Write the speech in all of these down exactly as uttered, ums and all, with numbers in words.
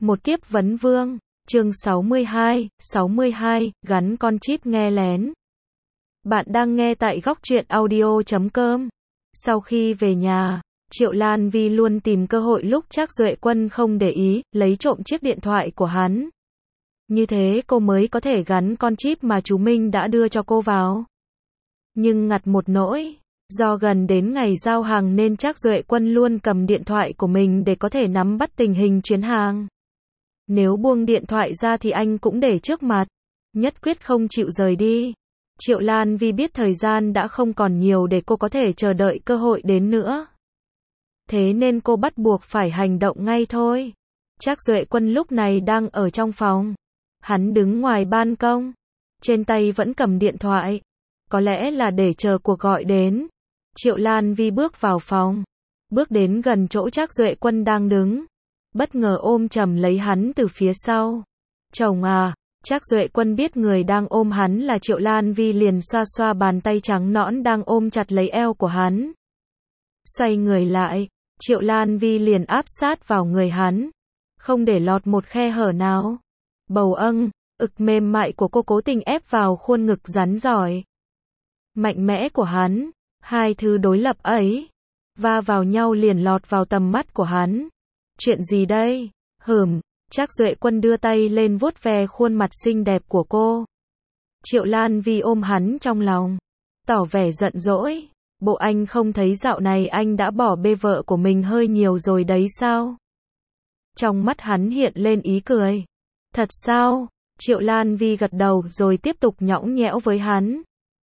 Một kiếp vấn vương, chương sáu mươi hai, sáu mươi hai, gắn con chip nghe lén. Bạn đang nghe tại góc truyện audio chấm com. Sau khi về nhà, Triệu Lan Vi luôn tìm cơ hội lúc Trác Duệ Quân không để ý, lấy trộm chiếc điện thoại của hắn. Như thế cô mới có thể gắn con chip mà chú Minh đã đưa cho cô vào. Nhưng ngặt một nỗi, do gần đến ngày giao hàng nên Trác Duệ Quân luôn cầm điện thoại của mình để có thể nắm bắt tình hình chuyến hàng. Nếu buông điện thoại ra thì anh cũng để trước mặt, nhất quyết không chịu rời đi. Triệu Lan Vi biết thời gian đã không còn nhiều để cô có thể chờ đợi cơ hội đến nữa. Thế nên cô bắt buộc phải hành động ngay thôi. Trác Duệ Quân lúc này đang ở trong phòng. Hắn đứng ngoài ban công, trên tay vẫn cầm điện thoại. Có lẽ là để chờ cuộc gọi đến. Triệu Lan Vi bước vào phòng, bước đến gần chỗ Trác Duệ Quân đang đứng, bất ngờ ôm chầm lấy hắn từ phía sau. Chồng à, Trác Duệ Quân biết người đang ôm hắn là Triệu Lan Vi liền xoa xoa bàn tay trắng nõn đang ôm chặt lấy eo của hắn. Xoay người lại, Triệu Lan Vi liền áp sát vào người hắn, không để lọt một khe hở nào. Bầu âng, ực mềm mại của cô cố tình ép vào khuôn ngực rắn giỏi, mạnh mẽ của hắn. Hai thứ đối lập ấy va vào nhau liền lọt vào tầm mắt của hắn. Chuyện gì đây? Hửm, Trác Duệ Quân đưa tay lên vuốt ve khuôn mặt xinh đẹp của cô. Triệu Lan Vi ôm hắn trong lòng, tỏ vẻ giận dỗi. Bộ anh không thấy dạo này anh đã bỏ bê vợ của mình hơi nhiều rồi đấy sao? Trong mắt hắn hiện lên ý cười. Thật sao? Triệu Lan Vi gật đầu rồi tiếp tục nhõng nhẽo với hắn.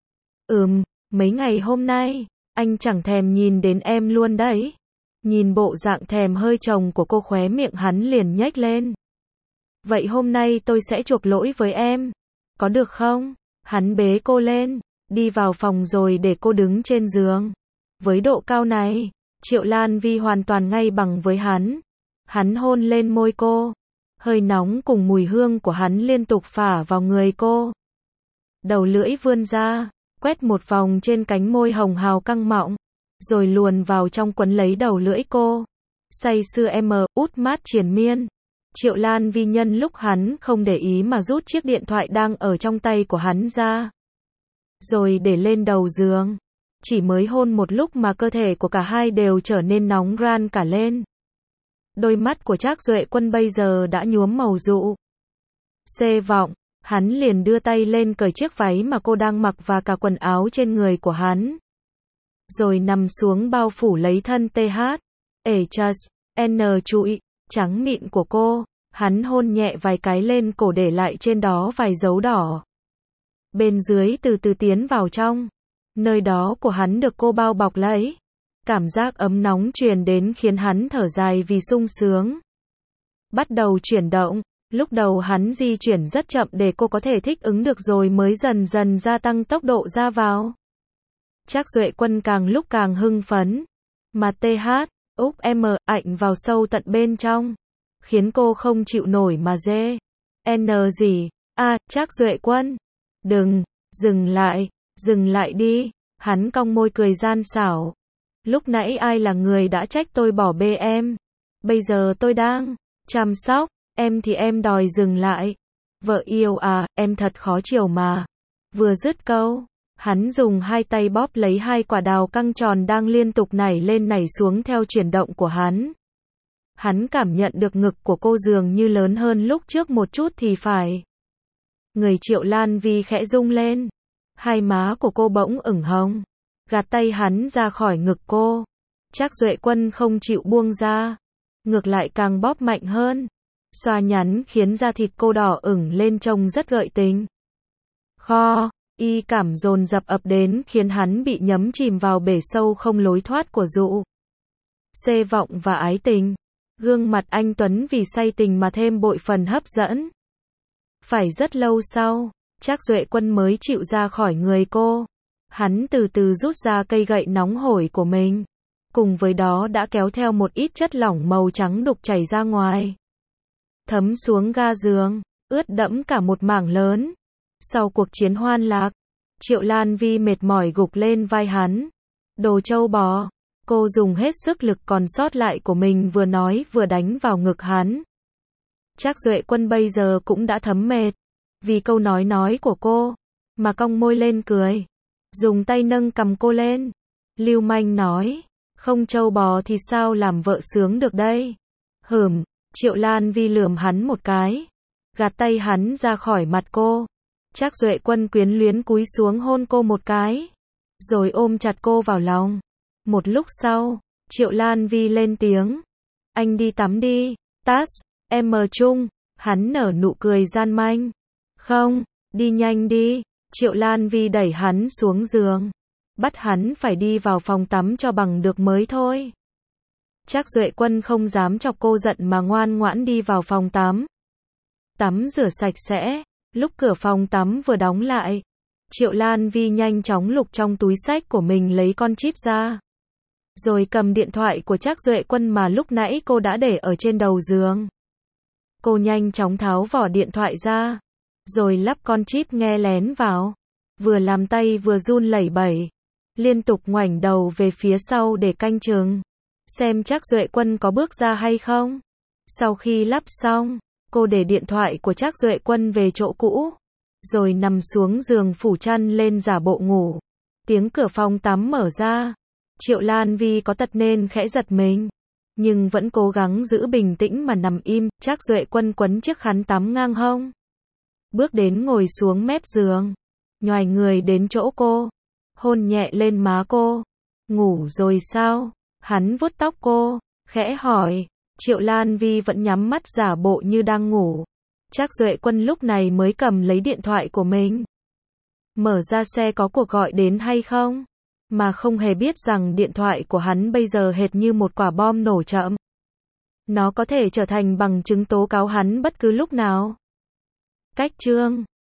Ừm, mấy ngày hôm nay, anh chẳng thèm nhìn đến em luôn đấy. Nhìn bộ dạng thèm hơi chồng của cô, khóe miệng hắn liền nhếch lên. Vậy hôm nay tôi sẽ chuộc lỗi với em, có được không? Hắn bế cô lên, đi vào phòng rồi để cô đứng trên giường. Với độ cao này, Triệu Lan Vi hoàn toàn ngay bằng với hắn. Hắn hôn lên môi cô, hơi nóng cùng mùi hương của hắn liên tục phả vào người cô. Đầu lưỡi vươn ra, quét một vòng trên cánh môi hồng hào căng mọng, rồi luồn vào trong quấn lấy đầu lưỡi cô. Say sưa em út mát triền miên. Triệu Lan Vi nhân lúc hắn không để ý mà rút chiếc điện thoại đang ở trong tay của hắn ra, rồi để lên đầu giường. Chỉ mới hôn một lúc mà cơ thể của cả hai đều trở nên nóng ran cả lên. Đôi mắt của Trác Duệ Quân bây giờ đã nhuốm màu rượu. Xê vọng, hắn liền đưa tay lên cởi chiếc váy mà cô đang mặc và cả quần áo trên người của hắn. Rồi nằm xuống bao phủ lấy thân tê hát, ể chas, n trụi, trắng mịn của cô. Hắn hôn nhẹ vài cái lên cổ để lại trên đó vài dấu đỏ. Bên dưới từ từ tiến vào trong. Nơi đó của hắn được cô bao bọc lấy. Cảm giác ấm nóng truyền đến khiến hắn thở dài vì sung sướng. Bắt đầu chuyển động. Lúc đầu hắn di chuyển rất chậm để cô có thể thích ứng được rồi mới dần dần gia tăng tốc độ ra vào. Trác Duệ Quân càng lúc càng hưng phấn. Mà tê hát, úp em ảnh vào sâu tận bên trong, khiến cô không chịu nổi mà dê. N gì? À, Trác Duệ Quân. Đừng, dừng lại, dừng lại đi. Hắn cong môi cười gian xảo. Lúc nãy ai là người đã trách tôi bỏ bê em? Bây giờ tôi đang chăm sóc em thì em đòi dừng lại. Vợ yêu à, em thật khó chiều mà. Vừa dứt câu, hắn dùng hai tay bóp lấy hai quả đào căng tròn đang liên tục nảy lên nảy xuống theo chuyển động của hắn. Hắn cảm nhận được ngực của cô dường như lớn hơn lúc trước một chút thì phải. Người Triệu Lan Vi khẽ rung lên. Hai má của cô bỗng ửng hồng. Gạt tay hắn ra khỏi ngực cô. Trác Duệ Quân không chịu buông ra, ngược lại càng bóp mạnh hơn. Xoa nhắn khiến da thịt cô đỏ ửng lên trông rất gợi tình. Kho, y cảm dồn dập ập đến khiến hắn bị nhấm chìm vào bể sâu không lối thoát của rượu, xê vọng và ái tình. Gương mặt anh Tuấn vì say tình mà thêm bội phần hấp dẫn. Phải rất lâu sau, Trác Duệ Quân mới chịu ra khỏi người cô. Hắn từ từ rút ra cây gậy nóng hổi của mình. Cùng với đó đã kéo theo một ít chất lỏng màu trắng đục chảy ra ngoài, thấm xuống ga giường, ướt đẫm cả một mảng lớn. Sau cuộc chiến hoan lạc, Triệu Lan Vi mệt mỏi gục lên vai hắn. Đồ trâu bò, cô dùng hết sức lực còn sót lại của mình vừa nói vừa đánh vào ngực hắn. Trác Duệ Quân bây giờ cũng đã thấm mệt. Vì câu nói nói của cô, mà cong môi lên cười. Dùng tay nâng cầm cô lên. Lưu manh nói, không trâu bò thì sao làm vợ sướng được đây. Hửm, Triệu Lan Vi lườm hắn một cái. Gạt tay hắn ra khỏi mặt cô. Trác Duệ Quân quyến luyến cúi xuống hôn cô một cái. Rồi ôm chặt cô vào lòng. Một lúc sau, Triệu Lan Vi lên tiếng. Anh đi tắm đi, Tás, em mờ chung. Hắn nở nụ cười gian manh. Không, đi nhanh đi. Triệu Lan Vi đẩy hắn xuống giường. Bắt hắn phải đi vào phòng tắm cho bằng được mới thôi. Trác Duệ Quân không dám chọc cô giận mà ngoan ngoãn đi vào phòng tắm. Tắm rửa sạch sẽ. Lúc cửa phòng tắm vừa đóng lại, Triệu Lan Vi nhanh chóng lục trong túi xách của mình lấy con chip ra. Rồi cầm điện thoại của Trác Duệ Quân mà lúc nãy cô đã để ở trên đầu giường. Cô nhanh chóng tháo vỏ điện thoại ra. Rồi lắp con chip nghe lén vào. Vừa làm tay vừa run lẩy bẩy. Liên tục ngoảnh đầu về phía sau để canh chừng. Xem Trác Duệ Quân có bước ra hay không. Sau khi lắp xong, cô để điện thoại của Trác Duệ Quân về chỗ cũ. Rồi nằm xuống giường phủ chăn lên giả bộ ngủ. Tiếng cửa phòng tắm mở ra. Triệu Lan Vi có tật nên khẽ giật mình. Nhưng vẫn cố gắng giữ bình tĩnh mà nằm im. Trác Duệ Quân quấn chiếc khăn tắm ngang hông. Bước đến ngồi xuống mép giường. Nhoài người đến chỗ cô. Hôn nhẹ lên má cô. Ngủ rồi sao? Hắn vuốt tóc cô. Khẽ hỏi. Triệu Lan Vi vẫn nhắm mắt giả bộ như đang ngủ. Trác Duệ Quân lúc này mới cầm lấy điện thoại của mình. Mở ra xe có cuộc gọi đến hay không? Mà không hề biết rằng điện thoại của hắn bây giờ hệt như một quả bom nổ chậm. Nó có thể trở thành bằng chứng tố cáo hắn bất cứ lúc nào. Cách chương